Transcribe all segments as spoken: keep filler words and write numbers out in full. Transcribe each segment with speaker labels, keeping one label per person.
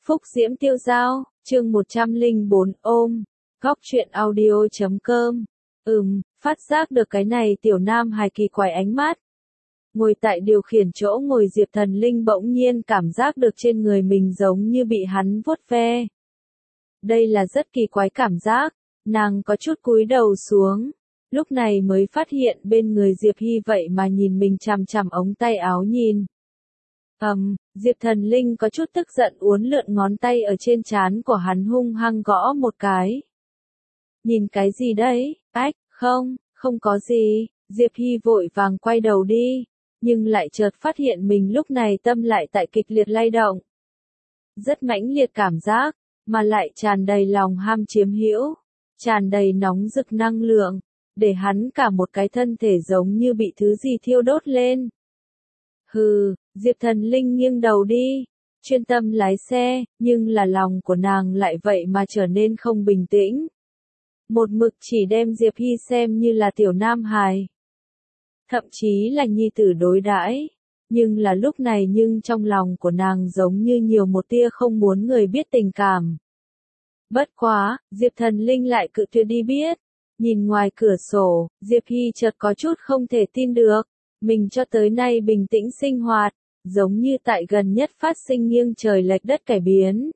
Speaker 1: Phúc Diễm Tiêu Dao, chương một trăm lẻ bốn ôm, góc truyện audio chấm com. Ừm, phát giác được cái này tiểu nam hài kỳ quái ánh mắt. Ngồi tại điều khiển chỗ ngồi Diệp Thần Linh bỗng nhiên cảm giác được trên người mình giống như bị hắn vuốt ve. Đây là rất kỳ quái cảm giác, nàng có chút cúi đầu xuống, lúc này mới phát hiện bên người Diệp Hy vậy mà nhìn mình chằm chằm ống tay áo nhìn. Ầm, um, Diệp Thần Linh có chút tức giận uốn lượn ngón tay ở trên trán của hắn hung hăng gõ một cái. Nhìn cái gì đấy? Ách, không, không có gì. Diệp Hy vội vàng quay đầu đi, nhưng lại chợt phát hiện mình lúc này tâm lại tại kịch liệt lay động. Rất mãnh liệt cảm giác, mà lại tràn đầy lòng ham chiếm hữu, tràn đầy nóng rực năng lượng, để hắn cả một cái thân thể giống như bị thứ gì thiêu đốt lên. Hừ, Diệp Thần Linh nghiêng đầu đi, chuyên tâm lái xe, nhưng là lòng của nàng lại vậy mà trở nên không bình tĩnh. Một mực chỉ đem Diệp Hy xem như là tiểu nam hài, thậm chí là nhi tử đối đãi, nhưng là lúc này nhưng trong lòng của nàng giống như nhiều một tia không muốn người biết tình cảm. Bất quá, Diệp Thần Linh lại cự tuyệt đi biết. Nhìn ngoài cửa sổ, Diệp Hy chợt có chút không thể tin được, mình cho tới nay bình tĩnh sinh hoạt, giống như tại gần nhất phát sinh nghiêng trời lệch đất cải biến.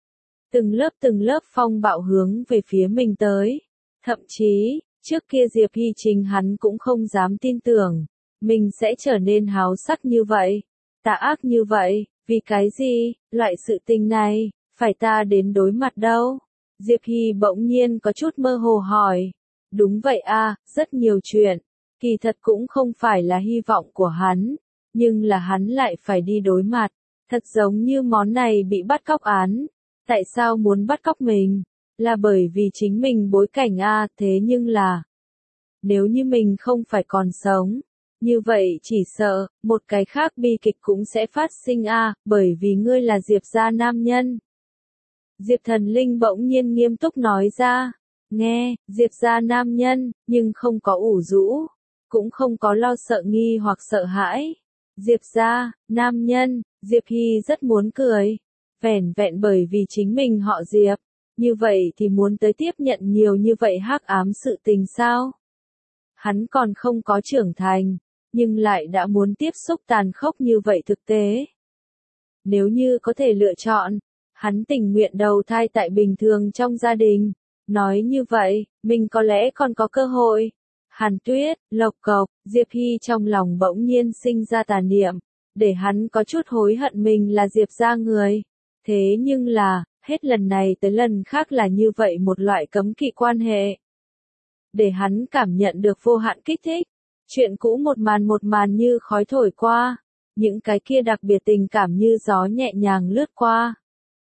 Speaker 1: Từng lớp từng lớp phong bạo hướng về phía mình tới, thậm chí, trước kia Diệp Hy chính hắn cũng không dám tin tưởng, mình sẽ trở nên háo sắc như vậy, tà ác như vậy, vì cái gì, loại sự tình này, phải ta đến đối mặt đâu? Diệp Hy bỗng nhiên có chút mơ hồ hỏi. Đúng vậy a, rất nhiều chuyện, kỳ thật cũng không phải là hy vọng của hắn, nhưng là hắn lại phải đi đối mặt, thật giống như món này bị bắt cóc án. Tại sao muốn bắt cóc mình? Là bởi vì chính mình bối cảnh a, thế nhưng là, nếu như mình không phải còn sống, như vậy chỉ sợ, một cái khác bi kịch cũng sẽ phát sinh a, bởi vì ngươi là Diệp gia nam nhân. Diệp Thần Linh bỗng nhiên nghiêm túc nói ra. Nghe, Diệp gia nam nhân, nhưng không có ủ rũ, cũng không có lo sợ nghi hoặc sợ hãi. Diệp gia, nam nhân, Diệp Hy rất muốn cười. Vẻn vẹn bởi vì chính mình họ Diệp, như vậy thì muốn tới tiếp nhận nhiều như vậy hắc ám sự tình sao? Hắn còn không có trưởng thành, nhưng lại đã muốn tiếp xúc tàn khốc như vậy thực tế. Nếu như có thể lựa chọn, hắn tình nguyện đầu thai tại bình thường trong gia đình. Nói như vậy, mình có lẽ còn có cơ hội. Hàn Tuyết, lộc cộc, Diệp Hy trong lòng bỗng nhiên sinh ra tà niệm, để hắn có chút hối hận mình là Diệp gia người. Thế nhưng là, hết lần này tới lần khác là như vậy một loại cấm kỵ quan hệ. Để hắn cảm nhận được vô hạn kích thích, chuyện cũ một màn một màn như khói thổi qua, những cái kia đặc biệt tình cảm như gió nhẹ nhàng lướt qua.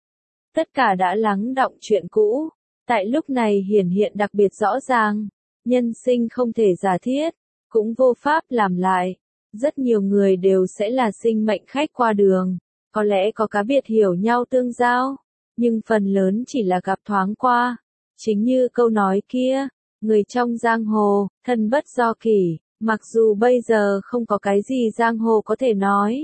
Speaker 1: Tất cả đã lắng đọng chuyện cũ. Tại lúc này hiển hiện đặc biệt rõ ràng, nhân sinh không thể giả thiết, cũng vô pháp làm lại. Rất nhiều người đều sẽ là sinh mệnh khách qua đường, có lẽ có cá biệt hiểu nhau tương giao, nhưng phần lớn chỉ là gặp thoáng qua. Chính như câu nói kia, người trong giang hồ, thân bất do kỷ, mặc dù bây giờ không có cái gì giang hồ có thể nói.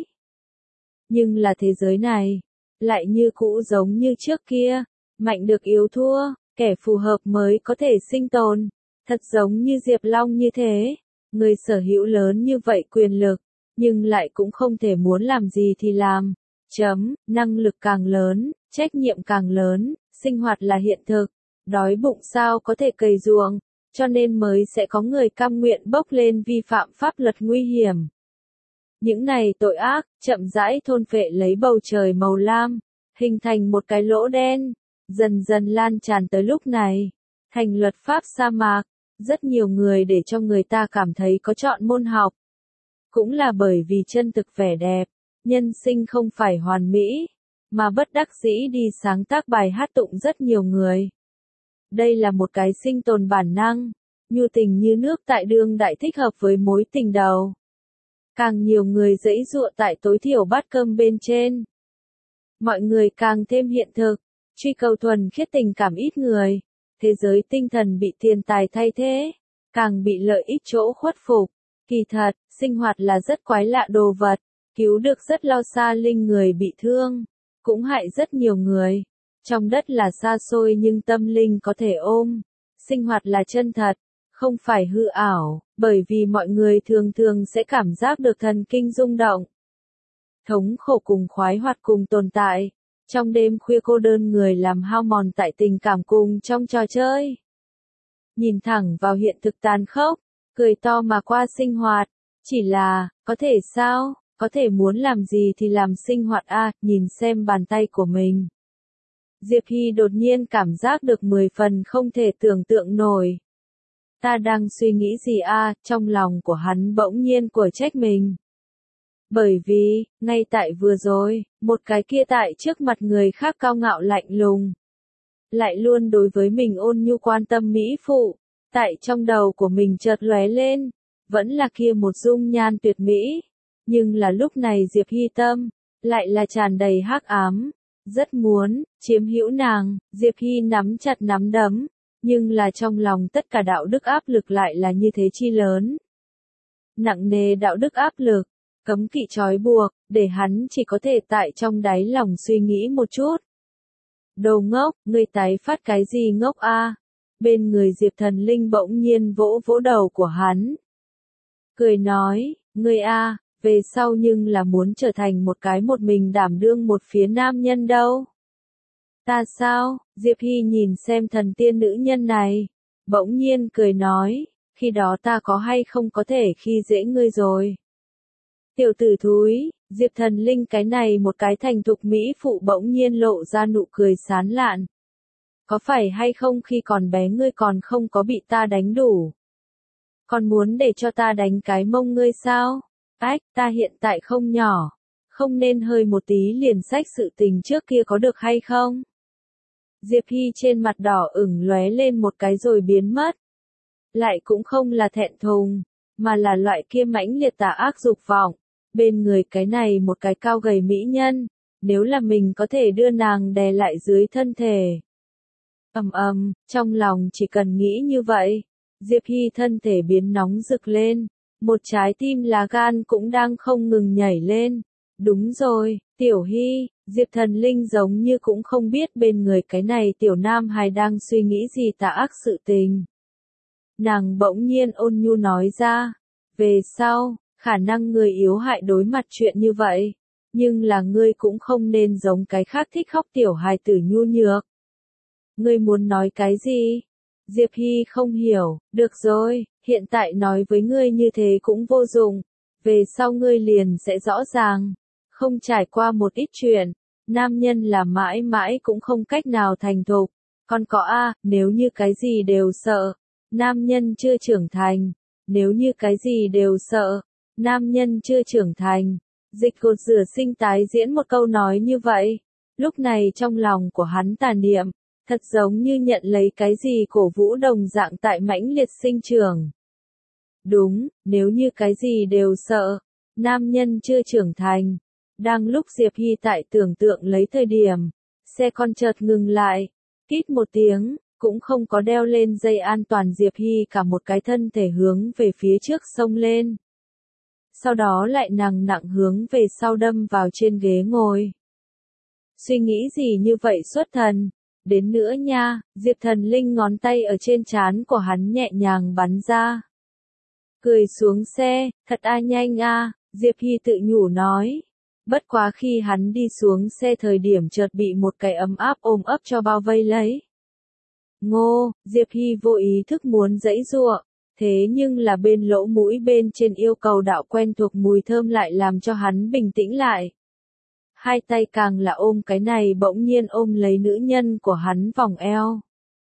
Speaker 1: Nhưng là thế giới này, lại như cũ giống như trước kia, mạnh được yếu thua. Kẻ phù hợp mới có thể sinh tồn, thật giống như Diệp Long như thế, người sở hữu lớn như vậy quyền lực, nhưng lại cũng không thể muốn làm gì thì làm. Chấm, năng lực càng lớn, trách nhiệm càng lớn, sinh hoạt là hiện thực, đói bụng sao có thể cày ruộng, cho nên mới sẽ có người cam nguyện bốc lên vi phạm pháp luật nguy hiểm. Những này tội ác, chậm rãi thôn phệ lấy bầu trời màu lam, hình thành một cái lỗ đen. Dần dần lan tràn tới lúc này, thành luật pháp sa mạc, rất nhiều người để cho người ta cảm thấy có chọn môn học. Cũng là bởi vì chân thực vẻ đẹp, nhân sinh không phải hoàn mỹ, mà bất đắc dĩ đi sáng tác bài hát tụng rất nhiều người. Đây là một cái sinh tồn bản năng, nhu tình như nước tại đương đại thích hợp với mối tình đầu. Càng nhiều người giãy giụa tại tối thiểu bát cơm bên trên. Mọi người càng thêm hiện thực. Truy cầu thuần khiết tình cảm ít người, thế giới tinh thần bị tiền tài thay thế, càng bị lợi ích chỗ khuất phục. Kỳ thật, sinh hoạt là rất quái lạ đồ vật, cứu được rất lo xa linh người bị thương, cũng hại rất nhiều người. Trong đất là xa xôi nhưng tâm linh có thể ôm. Sinh hoạt là chân thật, không phải hư ảo, bởi vì mọi người thường thường sẽ cảm giác được thần kinh rung động. Thống khổ cùng khoái hoạt cùng tồn tại. Trong đêm khuya cô đơn người làm hao mòn tại tình cảm cùng trong trò chơi. Nhìn thẳng vào hiện thực tàn khốc, cười to mà qua sinh hoạt. Chỉ là, có thể sao, có thể muốn làm gì thì làm sinh hoạt a à, nhìn xem bàn tay của mình. Diệp Hy đột nhiên cảm giác được mười phần không thể tưởng tượng nổi. Ta đang suy nghĩ gì a à, trong lòng của hắn bỗng nhiên của trách mình. Bởi vì, ngay tại vừa rồi, một cái kia tại trước mặt người khác cao ngạo lạnh lùng. Lại luôn đối với mình ôn nhu quan tâm mỹ phụ, tại trong đầu của mình chợt lóe lên, vẫn là kia một dung nhan tuyệt mỹ. Nhưng là lúc này Diệp Hy tâm, lại là tràn đầy hắc ám, rất muốn, chiếm hữu nàng, Diệp Hy nắm chặt nắm đấm, nhưng là trong lòng tất cả đạo đức áp lực lại là như thế chi lớn. Nặng nề đạo đức áp lực, cấm kỵ trói buộc, để hắn chỉ có thể tại trong đáy lòng suy nghĩ một chút. Đồ ngốc, ngươi tái phát cái gì ngốc a? Bên người Diệp Thần Linh bỗng nhiên vỗ vỗ đầu của hắn. Cười nói, ngươi a, về sau nhưng là muốn trở thành một cái một mình đảm đương một phía nam nhân đâu. Ta sao? Diệp Hy nhìn xem thần tiên nữ nhân này, bỗng nhiên cười nói, khi đó ta có hay không có thể khi dễ ngươi rồi. Tiểu tử thúi, Diệp Thần Linh cái này một cái thành thục mỹ phụ bỗng nhiên lộ ra nụ cười sán lạn. Có phải hay không khi còn bé ngươi còn không có bị ta đánh đủ? Còn muốn để cho ta đánh cái mông ngươi sao? Ách, ta hiện tại không nhỏ, không nên hơi một tí liền sách sự tình trước kia có được hay không? Diệp Hy trên mặt đỏ ửng lóe lên một cái rồi biến mất. Lại cũng không là thẹn thùng, mà là loại kia mãnh liệt tà ác dục vọng. Bên người cái này một cái cao gầy mỹ nhân, nếu là mình có thể đưa nàng đè lại dưới thân thể. Ầm ầm, trong lòng chỉ cần nghĩ như vậy, Diệp Hy thân thể biến nóng rực lên, một trái tim lá gan cũng đang không ngừng nhảy lên. Đúng rồi, Tiểu Hy, Diệp Thần Linh giống như cũng không biết bên người cái này tiểu nam hài đang suy nghĩ gì tà ác sự tình. Nàng bỗng nhiên ôn nhu nói ra, về sau, khả năng người yếu hại đối mặt chuyện như vậy, nhưng là ngươi cũng không nên giống cái khác thích khóc tiểu hài tử nhu nhược. Ngươi muốn nói cái gì? Diệp Hy không hiểu, được rồi, hiện tại nói với ngươi như thế cũng vô dụng, về sau ngươi liền sẽ rõ ràng, không trải qua một ít chuyện, nam nhân là mãi mãi cũng không cách nào thành thục, còn có a, nếu như cái gì đều sợ, nam nhân chưa trưởng thành, nếu như cái gì đều sợ, nam nhân chưa trưởng thành. Dịch cột rửa sinh tái diễn một câu nói như vậy, lúc này trong lòng của hắn tàn niệm, thật giống như nhận lấy cái gì cổ vũ đồng dạng tại mãnh liệt sinh trưởng. Đúng, nếu như cái gì đều sợ, nam nhân chưa trưởng thành. Đang lúc Diệp Hy tại tưởng tượng lấy thời điểm, xe con chợt ngừng lại, kít một tiếng, cũng không có đeo lên dây an toàn Diệp Hy cả một cái thân thể hướng về phía trước xông lên. Sau đó lại nặng nặng hướng về sau đâm vào trên ghế ngồi. Suy nghĩ gì như vậy xuất thần? Đến nữa nha, Diệp Thần Linh ngón tay ở trên trán của hắn nhẹ nhàng bắn ra. Cười xuống xe, thật a nhanh a, Diệp Hy tự nhủ nói. Bất quá khi hắn đi xuống xe thời điểm chợt bị một cái ấm áp ôm ấp cho bao vây lấy. Ngô, Diệp Hy vô ý thức muốn giãy giụa, thế nhưng là bên lỗ mũi bên trên yêu cầu đạo quen thuộc mùi thơm lại làm cho hắn bình tĩnh lại. Hai tay càng là ôm cái này bỗng nhiên ôm lấy nữ nhân của hắn vòng eo.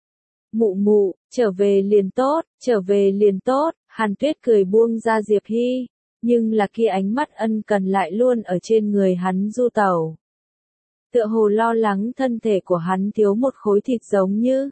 Speaker 1: Mụ mụ, trở về liền tốt, trở về liền tốt, Hàn Tuyết cười buông ra Diệp Hy, nhưng là kia ánh mắt ân cần lại luôn ở trên người hắn du tẩu. Tựa hồ lo lắng thân thể của hắn thiếu một khối thịt giống như.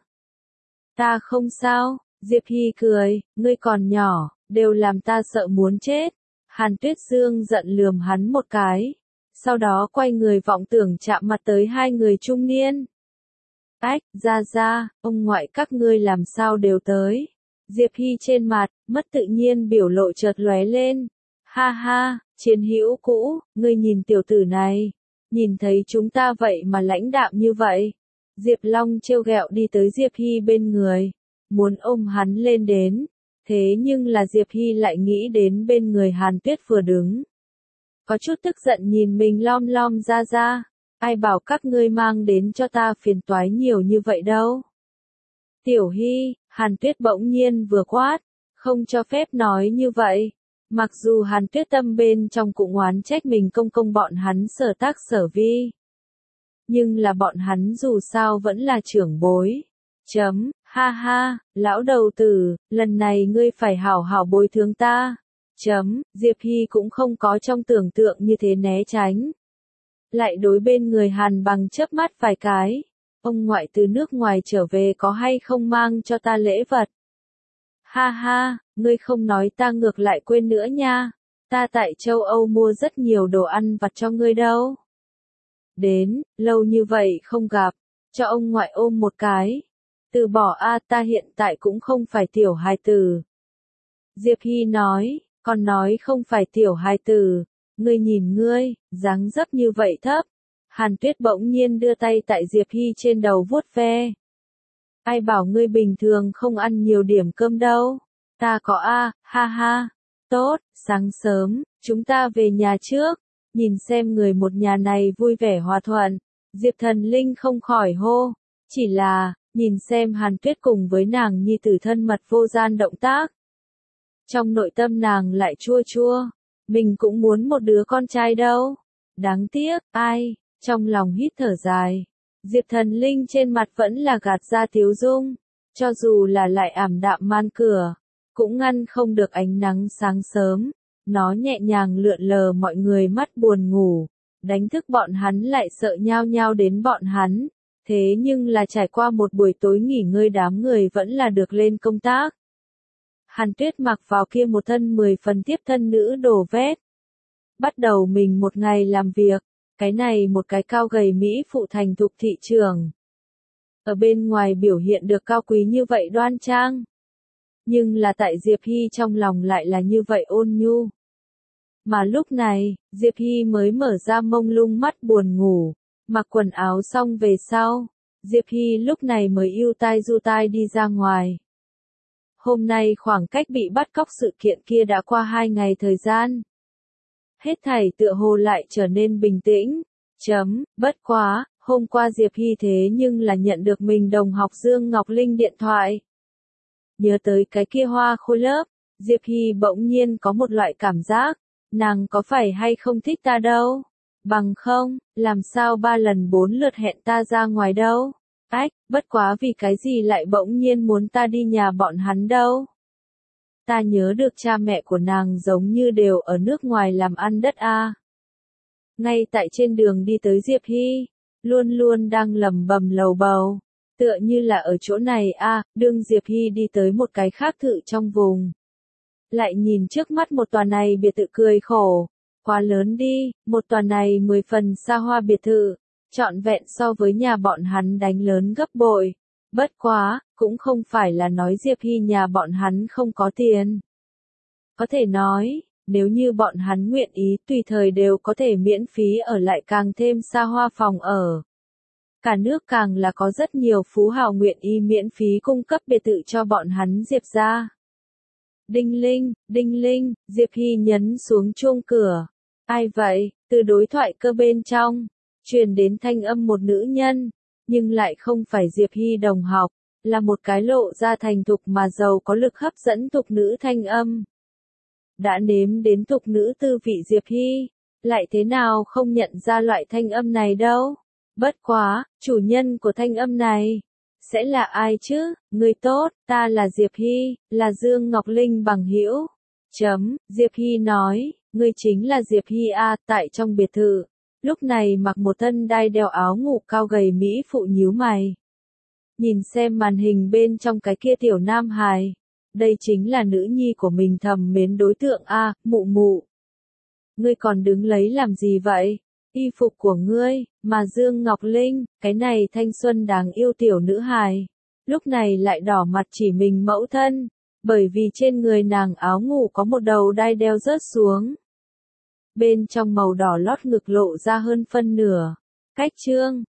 Speaker 1: Ta không sao, Diệp Hy cười, ngươi còn nhỏ, đều làm ta sợ muốn chết. Hàn Tuyết Dương giận lườm hắn một cái. Sau đó quay người vọng tưởng chạm mặt tới hai người trung niên. Ách, ra ra, ông ngoại các ngươi làm sao đều tới. Diệp Hy trên mặt, mất tự nhiên biểu lộ chợt lóe lên. Ha ha, chiến hữu cũ, ngươi nhìn tiểu tử này. nhìn thấy chúng ta vậy mà lãnh đạm như vậy. Diệp Long trêu ghẹo đi tới Diệp Hy bên người, muốn ôm hắn lên đến, thế nhưng là Diệp Hy lại nghĩ đến bên người Hàn Tuyết vừa đứng. Có chút tức giận nhìn mình lom lom ra ra, ai bảo các ngươi mang đến cho ta phiền toái nhiều như vậy đâu. Tiểu Hy, Hàn Tuyết bỗng nhiên vừa quát, không cho phép nói như vậy. Mặc dù Hàn Tuyết tâm bên trong cũng oán trách mình công công bọn hắn sở tác sở vi. Nhưng là bọn hắn dù sao vẫn là trưởng bối. Chấm, ha ha, lão đầu tử, lần này ngươi phải hảo hảo bồi thường ta. Chấm, Diệp Hy cũng không có trong tưởng tượng như thế né tránh. Lại đối bên người Hàn Bằng chớp mắt vài cái. Ông ngoại từ nước ngoài trở về có hay không mang cho ta lễ vật? Ha ha, ngươi không nói ta ngược lại quên nữa nha. Ta tại châu Âu mua rất nhiều đồ ăn vặt cho ngươi đâu. Đến, lâu như vậy không gặp, cho ông ngoại ôm một cái. Từ bỏ a, ta hiện tại cũng không phải tiểu hài tử. Diệp Hy nói, còn nói không phải tiểu hài tử, ngươi nhìn ngươi, dáng dấp như vậy thấp. Hàn Tuyết bỗng nhiên đưa tay tại Diệp Hy trên đầu vuốt ve. Ai bảo ngươi bình thường không ăn nhiều điểm cơm đâu. Ta có a, ha ha. Tốt, sáng sớm, chúng ta về nhà trước. Nhìn xem người một nhà này vui vẻ hòa thuận. Diệp Thần Linh không khỏi hô. Chỉ là, nhìn xem Hàn Tuyết cùng với nàng nhi tử thân mật vô gian động tác. Trong nội tâm nàng lại chua chua. Mình cũng muốn một đứa con trai đâu. Đáng tiếc, ai, trong lòng hít thở dài. Diệp Thần Linh trên mặt vẫn là gạt ra tiếu dung. Cho dù là lại ảm đạm man cửa, cũng ngăn không được ánh nắng sáng sớm. Nó nhẹ nhàng lượn lờ mọi người mắt buồn ngủ, đánh thức bọn hắn lại sợ nhao nhao đến bọn hắn. Thế nhưng là trải qua một buổi tối nghỉ ngơi đám người vẫn là được lên công tác. Hàn Tuyết mặc vào kia một thân mười phần tiếp thân nữ đồ vét. Bắt đầu mình một ngày làm việc, cái này một cái cao gầy Mỹ phụ thành thục thị trường. Ở bên ngoài biểu hiện được cao quý như vậy đoan trang. Nhưng là tại Diệp Hy trong lòng lại là như vậy ôn nhu. Mà lúc này, Diệp Hy mới mở ra mông lung mắt buồn ngủ, mặc quần áo xong về sau, Diệp Hy lúc này mới ưu tai du tai đi ra ngoài. Hôm nay khoảng cách bị bắt cóc sự kiện kia đã qua hai ngày thời gian. Hết thảy tựa hồ lại trở nên bình tĩnh. Chấm, bất quá, hôm qua Diệp Hy thế nhưng là nhận được mình đồng học Dương Ngọc Linh điện thoại. Nhớ tới cái kia hoa khôi lớp, Diệp Hy bỗng nhiên có một loại cảm giác. Nàng có phải hay không thích ta đâu? Bằng không, làm sao ba lần bốn lượt hẹn ta ra ngoài đâu? Ách, bất quá vì cái gì lại bỗng nhiên muốn ta đi nhà bọn hắn đâu? Ta nhớ được cha mẹ của nàng giống như đều ở nước ngoài làm ăn đất a. Ngay tại trên đường đi tới Diệp Hy, luôn luôn đang lầm bầm lầu bầu. Tựa như là ở chỗ này a, đương Diệp Hy đi tới một cái khác thự trong vùng. Lại nhìn trước mắt một tòa này biệt thự cười khổ. Quá lớn đi, một tòa này mười phần xa hoa biệt thự. Trọn vẹn so với nhà bọn hắn đánh lớn gấp bội. Bất quá, cũng không phải là nói Diệp Hy nhà bọn hắn không có tiền. Có thể nói, nếu như bọn hắn nguyện ý tùy thời đều có thể miễn phí ở lại càng thêm xa hoa phòng ở. Cả nước càng là có rất nhiều phú hào nguyện ý miễn phí cung cấp biệt thự cho bọn hắn Diệp ra. Đinh linh, đinh linh, Diệp Hy nhấn xuống chuông cửa. Ai vậy? Từ đối thoại cơ bên trong, truyền đến thanh âm một nữ nhân, nhưng lại không phải Diệp Hy đồng học, là một cái lộ ra thành thục mà giàu có lực hấp dẫn thục nữ thanh âm. Đã nếm đến thục nữ tư vị Diệp Hy, lại thế nào không nhận ra loại thanh âm này đâu? Bất quá, chủ nhân của thanh âm này sẽ là ai chứ? Người tốt, ta là Diệp Hy, là Dương Ngọc Linh bằng hữu. Chấm, Diệp Hy nói, ngươi chính là Diệp Hy a, tại trong biệt thự. Lúc này mặc một thân đai đeo áo ngủ cao gầy Mỹ phụ nhíu mày. Nhìn xem màn hình bên trong cái kia tiểu nam hài. Đây chính là nữ nhi của mình thầm mến đối tượng a, mụ mụ. Ngươi còn đứng lấy làm gì vậy? Y phục của ngươi, mà Dương Ngọc Linh, cái này thanh xuân đáng yêu tiểu nữ hài. Lúc này lại đỏ mặt chỉ mình mẫu thân, bởi vì trên người nàng áo ngủ có một đầu đai đeo rớt xuống. bên trong màu đỏ lót ngực lộ ra hơn phân nửa. Cách chương